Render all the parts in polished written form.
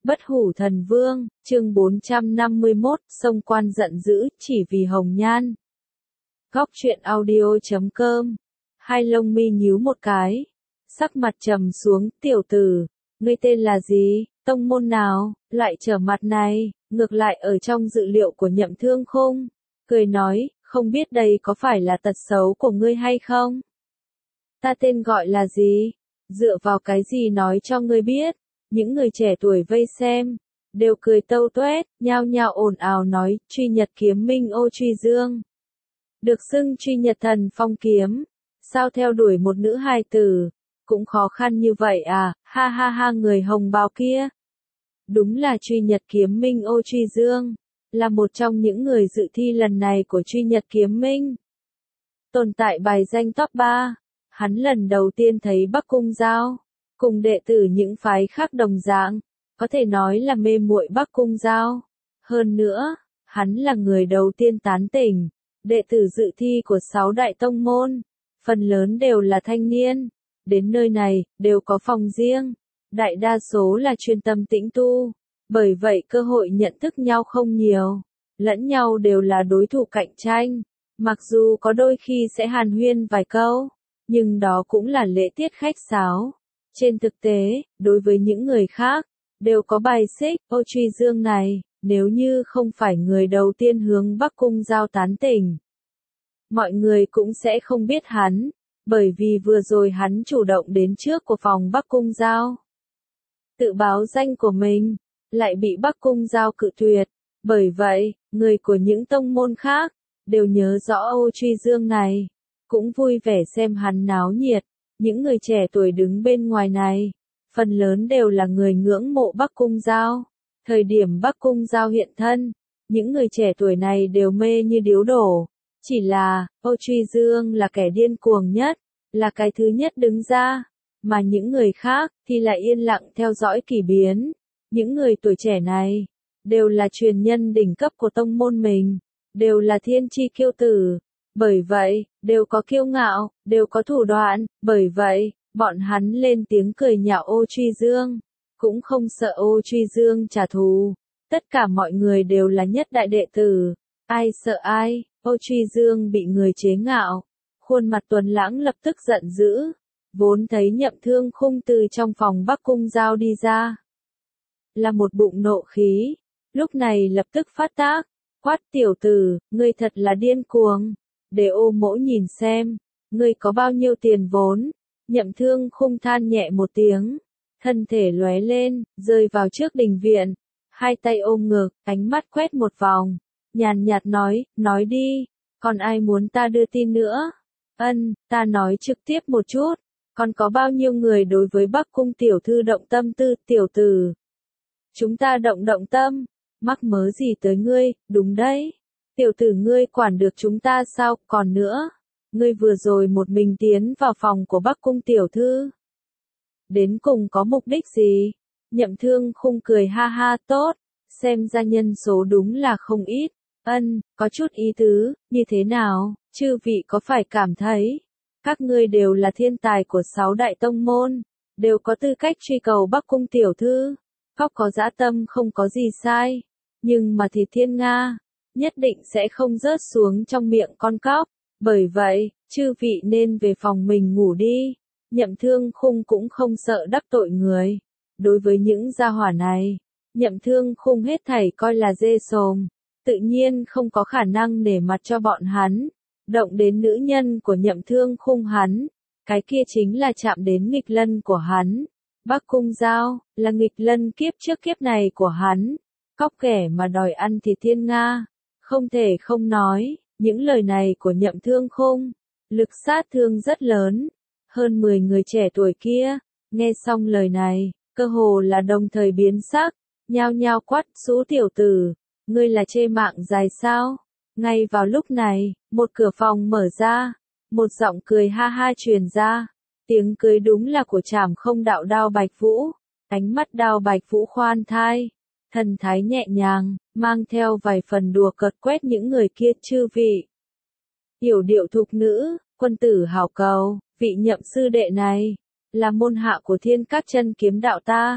Bất hủ thần vương, chương 451, xông quan giận dữ, chỉ vì hồng nhan. Góc truyện audio.com. Hai lông mi nhíu một cái. Sắc mặt trầm xuống, tiểu tử, ngươi tên là gì, tông môn nào, lại trở mặt này, ngược lại ở trong dự liệu của Nhậm Thương Khung. Cười nói, không biết đây có phải là tật xấu của ngươi hay không? Ta tên gọi là gì? Dựa vào cái gì nói cho ngươi biết? Những người trẻ tuổi vây xem, đều cười tâu tuét, nhao nhao ồn ào nói, truy nhật kiếm minh ô truy dương. Được xưng truy nhật thần phong kiếm, sao theo đuổi một nữ hài tử, cũng khó khăn như vậy à, ha ha ha người hồng bào kia. Đúng là truy nhật kiếm minh ô truy dương, là một trong những người dự thi lần này của truy nhật kiếm minh. Tồn tại bài danh top 3, hắn lần đầu tiên thấy Bắc Cung Giao. Cùng đệ tử những phái khác đồng dạng, có thể nói là mê muội Bắc Cung Giao. Hơn nữa, hắn là người đầu tiên tán tỉnh, đệ tử dự thi của 6 đại tông môn, phần lớn đều là thanh niên, đến nơi này, đều có phòng riêng, đại đa số là chuyên tâm tĩnh tu, bởi vậy cơ hội nhận thức nhau không nhiều, lẫn nhau đều là đối thủ cạnh tranh, mặc dù có đôi khi sẽ hàn huyên vài câu, nhưng đó cũng là lễ tiết khách sáo. Trên thực tế, đối với những người khác, đều có bài xích, ô truy dương này, nếu như không phải người đầu tiên hướng Bắc Cung Giao tán tỉnh. Mọi người cũng sẽ không biết hắn, bởi vì vừa rồi hắn chủ động đến trước của phòng Bắc Cung Giao. Tự báo danh của mình, lại bị Bắc Cung Giao cự tuyệt, bởi vậy, người của những tông môn khác, đều nhớ rõ ô truy dương này, cũng vui vẻ xem hắn náo nhiệt. Những người trẻ tuổi đứng bên ngoài này, phần lớn đều là người ngưỡng mộ Bắc Cung Giao. Thời điểm Bắc Cung Giao hiện thân, những người trẻ tuổi này đều mê như điếu đổ. Chỉ là, ô truy dương là kẻ điên cuồng nhất, là cái thứ nhất đứng ra, mà những người khác thì lại yên lặng theo dõi kỳ biến. Những người tuổi trẻ này, đều là truyền nhân đỉnh cấp của tông môn mình, đều là thiên chi kiêu tử. Bởi vậy, đều có kiêu ngạo, đều có thủ đoạn, bởi vậy, bọn hắn lên tiếng cười nhạo ô truy dương, cũng không sợ ô truy dương trả thù. Tất cả mọi người đều là nhất đại đệ tử, ai sợ ai, ô truy dương bị người chế ngạo, khuôn mặt Tuấn Lãng lập tức giận dữ, vốn thấy Nhậm Thương Khung từ trong phòng Bắc Cung Giao đi ra. Là một bụng nộ khí, lúc này lập tức phát tác, quát tiểu tử, ngươi thật là điên cuồng. Để ô mỗ nhìn xem, ngươi có bao nhiêu tiền vốn. Nhậm Thương Khung than nhẹ một tiếng, thân thể lóe lên, rơi vào trước đình viện, hai tay ôm ngực, ánh mắt quét một vòng, nhàn nhạt nói đi, còn ai muốn ta đưa tin nữa? Ta nói trực tiếp một chút, còn có bao nhiêu người đối với Bắc Cung tiểu thư động tâm tư, tiểu tử? Chúng ta động tâm, mắc mớ gì tới ngươi, đúng đấy. Tiểu tử ngươi quản được chúng ta sao, còn nữa, ngươi vừa rồi một mình tiến vào phòng của Bắc Cung tiểu thư. Đến cùng có mục đích gì? Nhậm Thương Khung cười ha ha tốt, xem ra nhân số đúng là không ít, có chút ý tứ, như thế nào, chư vị có phải cảm thấy, các ngươi đều là thiên tài của 6 đại tông môn, đều có tư cách truy cầu Bắc Cung tiểu thư, cóc có dã tâm không có gì sai, nhưng mà thì thiên Nga nhất định sẽ không rớt xuống trong miệng con cóc, bởi vậy, chư vị nên về phòng mình ngủ đi. Nhậm Thương Khung cũng không sợ đắc tội người. Đối với những gia hỏa này, Nhậm Thương Khung hết thảy coi là dê sồm, tự nhiên không có khả năng nể mặt cho bọn hắn. Động đến nữ nhân của Nhậm Thương Khung hắn, cái kia chính là chạm đến nghịch lân của hắn. Bắc Cung Giao, là nghịch lân kiếp trước kiếp này của hắn. Cóc kẻ mà đòi ăn thì thiên Nga. Không thể không nói, những lời này của Nhậm Thương Khung, lực sát thương rất lớn. Hơn 10 người trẻ tuổi kia, nghe xong lời này, cơ hồ là đồng thời biến sắc, nhao nhao quát, Sũ tiểu tử, ngươi là chê mạng dài sao? Ngay vào lúc này, một cửa phòng mở ra, một giọng cười ha ha truyền ra, tiếng cười đúng là của Trảm Không đạo Đao Bạch Vũ, ánh mắt Đao Bạch Vũ khoan thai. Thần thái nhẹ nhàng, mang theo vài phần đùa cợt quét những người kia chư vị. Yểu điệu thục nữ, quân tử hảo cầu, vị Nhậm sư đệ này, là môn hạ của Thiên Các Chân kiếm đạo ta.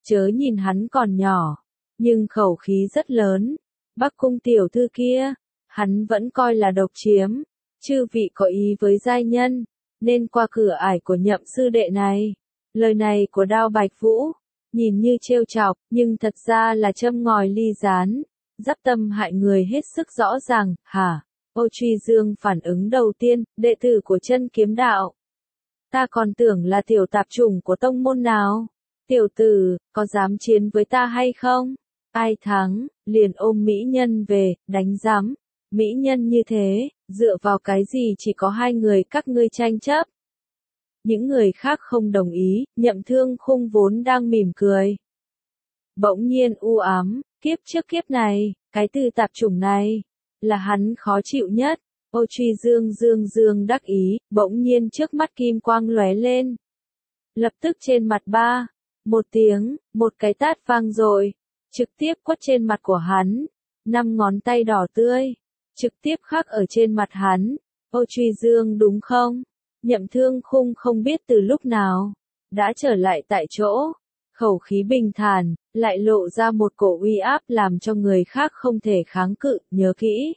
chớ nhìn hắn còn nhỏ, nhưng khẩu khí rất lớn. Bắc cung tiểu thư kia, hắn vẫn coi là độc chiếm, chư vị có ý với giai nhân, nên qua cửa ải của Nhậm sư đệ này. Lời này của Đao Bạch Vũ, nhìn như trêu chọc, nhưng thật ra là châm ngòi ly gián, giáp tâm hại người hết sức rõ ràng. Hả? Ô Truy Dương phản ứng đầu tiên, đệ tử của Chân Kiếm Đạo. Ta còn tưởng là tiểu tạp chủng của tông môn nào. Tiểu tử, có dám chiến với ta hay không? Ai thắng, liền ôm mỹ nhân về, đánh giám. Mỹ nhân như thế, dựa vào cái gì chỉ có hai người các ngươi tranh chấp? Những người khác không đồng ý, Nhậm Thương Khung vốn đang mỉm cười. Bỗng nhiên u ám, kiếp trước kiếp này, cái từ tạp chủng này, là hắn khó chịu nhất. Ô Truy Dương đắc ý, bỗng nhiên trước mắt kim quang lóe lên. Lập tức trên mặt một tiếng, một cái tát vang dội, trực tiếp quất trên mặt của hắn. 5 ngón tay đỏ tươi, trực tiếp khắc ở trên mặt hắn. Ô Truy Dương đúng không? Nhậm Thương Khung không biết từ lúc nào, đã trở lại tại chỗ. Khẩu khí bình thản, lại lộ ra một cổ uy áp làm cho người khác không thể kháng cự, nhớ kỹ.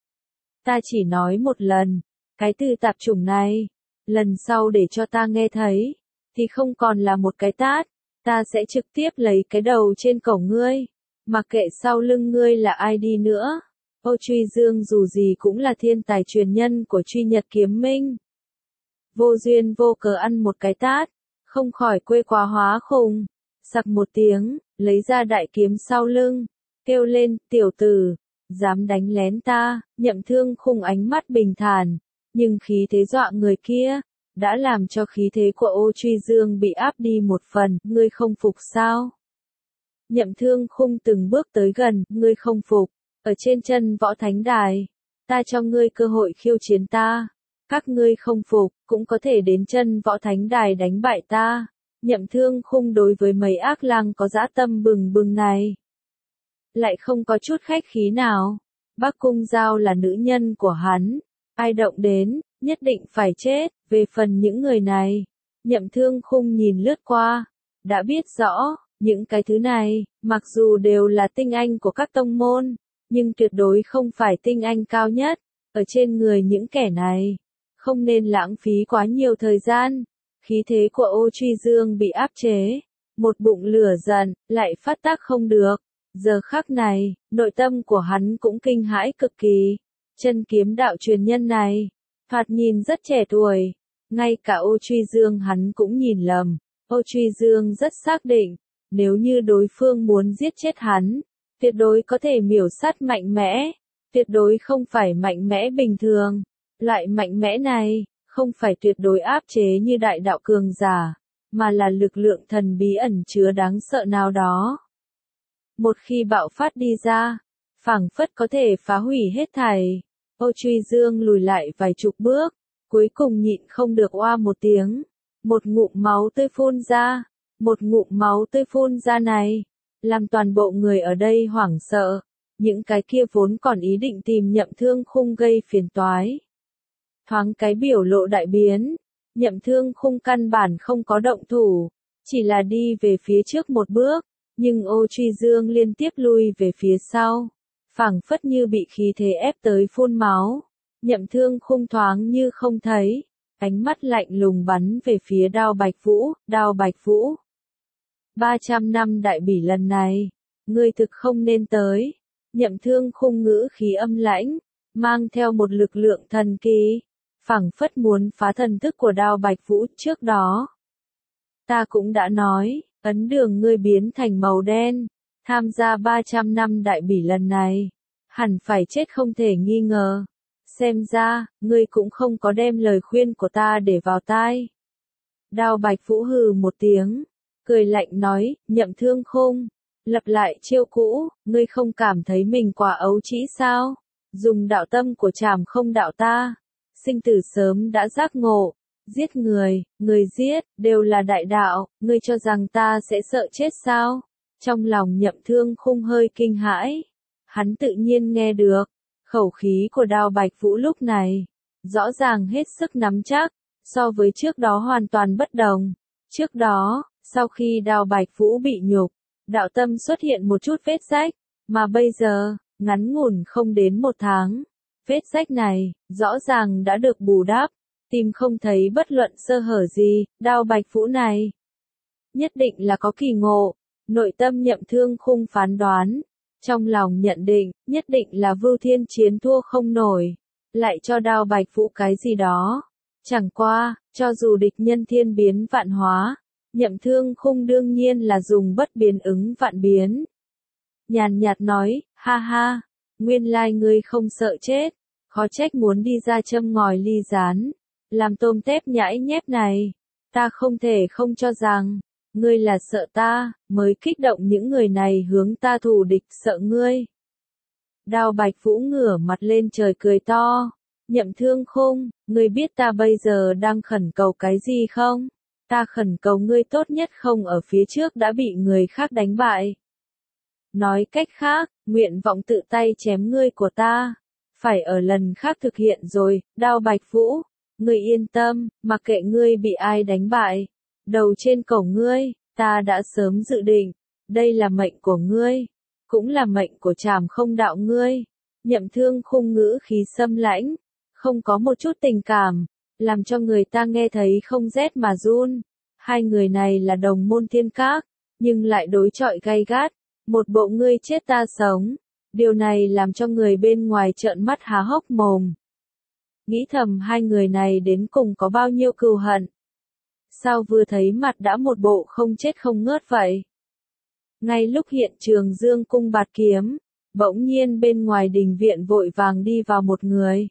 Ta chỉ nói một lần, cái từ tạp chủng này, lần sau để cho ta nghe thấy, thì không còn là một cái tát, ta sẽ trực tiếp lấy cái đầu trên cổ ngươi, mặc kệ sau lưng ngươi là ai đi nữa. Ô Truy Dương dù gì cũng là thiên tài truyền nhân của Truy Nhật Kiếm Minh. Vô duyên vô cớ ăn một cái tát, không khỏi quê quá hóa khùng. Sặc một tiếng, lấy ra đại kiếm sau lưng, kêu lên, tiểu tử, dám đánh lén ta. Nhậm Thương Khung ánh mắt bình thản, nhưng khí thế dọa người kia, đã làm cho khí thế của Ô Truy Dương bị áp đi một phần. Ngươi không phục sao? Nhậm Thương Khung từng bước tới gần, ngươi không phục, ở trên chân võ thánh đài, ta cho ngươi cơ hội khiêu chiến ta. Các ngươi không phục, cũng có thể đến chân võ thánh đài đánh bại ta. Nhậm Thương Khung đối với mấy ác lang có dã tâm bừng bừng này, lại không có chút khách khí nào. Bắc Cung Giao là nữ nhân của hắn, ai động đến, nhất định phải chết. Về phần những người này, Nhậm Thương Khung nhìn lướt qua, đã biết rõ, những cái thứ này, mặc dù đều là tinh anh của các tông môn, nhưng tuyệt đối không phải tinh anh cao nhất. Ở trên người những kẻ này, không nên lãng phí quá nhiều thời gian. Khí thế của Ô Truy Dương bị áp chế, một bụng lửa giận, lại phát tác không được. Giờ khắc này, nội tâm của hắn cũng kinh hãi cực kỳ. Chân kiếm đạo truyền nhân này, thoạt nhìn rất trẻ tuổi, ngay cả Ô Truy Dương hắn cũng nhìn lầm. Ô Truy Dương rất xác định, nếu như đối phương muốn giết chết hắn, tuyệt đối có thể miểu sát mạnh mẽ, tuyệt đối không phải mạnh mẽ bình thường. Loại mạnh mẽ này, không phải tuyệt đối áp chế như đại đạo cường giả, mà là lực lượng thần bí ẩn chứa đáng sợ nào đó. Một khi bạo phát đi ra, phảng phất có thể phá hủy hết thảy. Ô Truy Dương lùi lại vài chục bước, cuối cùng nhịn không được oa một tiếng. Một ngụm máu tươi phun ra, một ngụm máu tươi phun ra này, làm toàn bộ người ở đây hoảng sợ. Những cái kia vốn còn ý định tìm Nhậm Thương Khung gây phiền toái, thoáng cái biểu lộ đại biến. Nhậm Thương Khung căn bản không có động thủ, chỉ là đi về phía trước một bước, nhưng Ô Truy Dương liên tiếp lui về phía sau, phảng phất như bị khí thế ép tới phun máu. Nhậm Thương Khung thoáng như không thấy, ánh mắt lạnh lùng bắn về phía Đao Bạch Vũ. Đao Bạch Vũ, 300 năm đại bỉ lần này, ngươi thực không nên tới. Nhậm Thương Khung ngữ khí âm lãnh, mang theo một lực lượng thần kỳ, phảng phất muốn phá thần thức của Đao Bạch Vũ. Trước đó, ta cũng đã nói, ấn đường ngươi biến thành màu đen, tham gia 300 năm đại bỉ lần này, hẳn phải chết không thể nghi ngờ. Xem ra, ngươi cũng không có đem lời khuyên của ta để vào tai. Đao Bạch Vũ hừ một tiếng, cười lạnh nói, Nhậm Thương Khung, lập lại chiêu cũ, ngươi không cảm thấy mình quá ấu trĩ sao? Dùng đạo tâm của Trảm Không đạo ta, sinh tử sớm đã giác ngộ, giết người giết, đều là đại đạo, ngươi cho rằng ta sẽ sợ chết sao? Trong lòng Nhậm Thương Khung hơi kinh hãi, hắn tự nhiên nghe được, khẩu khí của Đao Bạch Vũ lúc này, rõ ràng hết sức nắm chắc, so với trước đó hoàn toàn bất đồng. Trước đó, sau khi Đao Bạch Vũ bị nhục, đạo tâm xuất hiện một chút vết rách, mà bây giờ, ngắn ngủn không đến 1 tháng. Vết rách này, rõ ràng đã được bù đắp, tìm không thấy bất luận sơ hở gì, Đao Bạch Vũ này. Nhất định là có kỳ ngộ, nội tâm Nhậm Thương Khung phán đoán, trong lòng nhận định, nhất định là Vưu Thiên Chiến thua không nổi, lại cho Đao Bạch Vũ cái gì đó. Chẳng qua, cho dù địch nhân thiên biến vạn hóa, Nhậm Thương Khung đương nhiên là dùng bất biến ứng vạn biến. Nhàn nhạt nói, ha ha, nguyên lai ngươi không sợ chết, khó trách muốn đi ra châm ngòi ly rán, làm tôm tép nhãi nhép này, ta không thể không cho rằng, ngươi là sợ ta, mới kích động những người này hướng ta thù địch sợ ngươi. Đao Bạch Vũ ngửa mặt lên trời cười to, Nhậm Thương Khung, ngươi biết ta bây giờ đang khẩn cầu cái gì không? Ta khẩn cầu ngươi tốt nhất không ở phía trước đã bị người khác đánh bại. Nói cách khác, nguyện vọng tự tay chém ngươi của ta, phải ở lần khác thực hiện rồi, Đao Bạch Vũ, ngươi yên tâm, mặc kệ ngươi bị ai đánh bại, đầu trên cổ ngươi, ta đã sớm dự định, đây là mệnh của ngươi, cũng là mệnh của Trảm Không đạo ngươi. Nhậm Thương Khung ngữ khí xâm lãnh, không có một chút tình cảm, làm cho người ta nghe thấy không rét mà run. Hai người này là đồng môn thiên các, nhưng lại đối chọi gay gắt, một bộ ngươi chết ta sống. Điều này làm cho người bên ngoài trợn mắt há hốc mồm. Nghĩ thầm hai người này đến cùng có bao nhiêu cừu hận. Sao vừa thấy mặt đã một bộ không chết không ngớt vậy? Ngay lúc hiện trường dương cung bạt kiếm, bỗng nhiên bên ngoài đình viện vội vàng đi vào một người.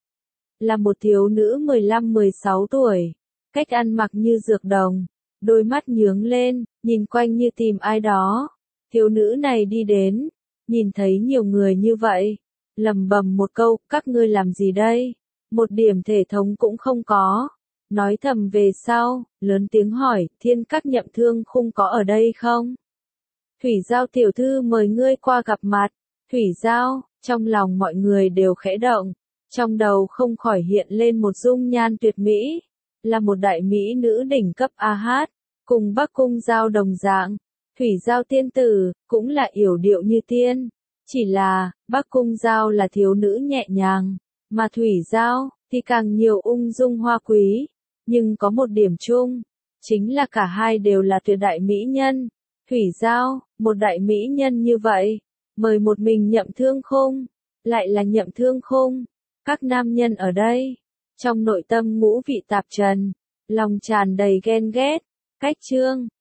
Là một thiếu nữ 15-16 tuổi, cách ăn mặc như dược đồng, đôi mắt nhướng lên, nhìn quanh như tìm ai đó. Thiếu nữ này đi đến, nhìn thấy nhiều người như vậy, lẩm bẩm một câu, các ngươi làm gì đây? Một điểm thể thống cũng không có. Nói thầm về sau, lớn tiếng hỏi, Thiên Các Nhậm Thương Khung có ở đây không? Thủy Giao tiểu thư mời ngươi qua gặp mặt. Thủy Giao, trong lòng mọi người đều khẽ động, trong đầu không khỏi hiện lên một dung nhan tuyệt mỹ, là một đại mỹ nữ đỉnh cấp A Hát, cùng Bắc Cung Giao đồng dạng. Thủy Giao tiên tử, cũng là yểu điệu như tiên, chỉ là, Bắc Cung Giao là thiếu nữ nhẹ nhàng, mà Thủy Giao, thì càng nhiều ung dung hoa quý, nhưng có một điểm chung, chính là cả hai đều là tuyệt đại mỹ nhân. Thủy Giao, một đại mỹ nhân như vậy, mời một mình Nhậm Thương Khung, lại là Nhậm Thương Khung, các nam nhân ở đây, trong nội tâm ngũ vị tạp trần, lòng tràn đầy ghen ghét, cách chương.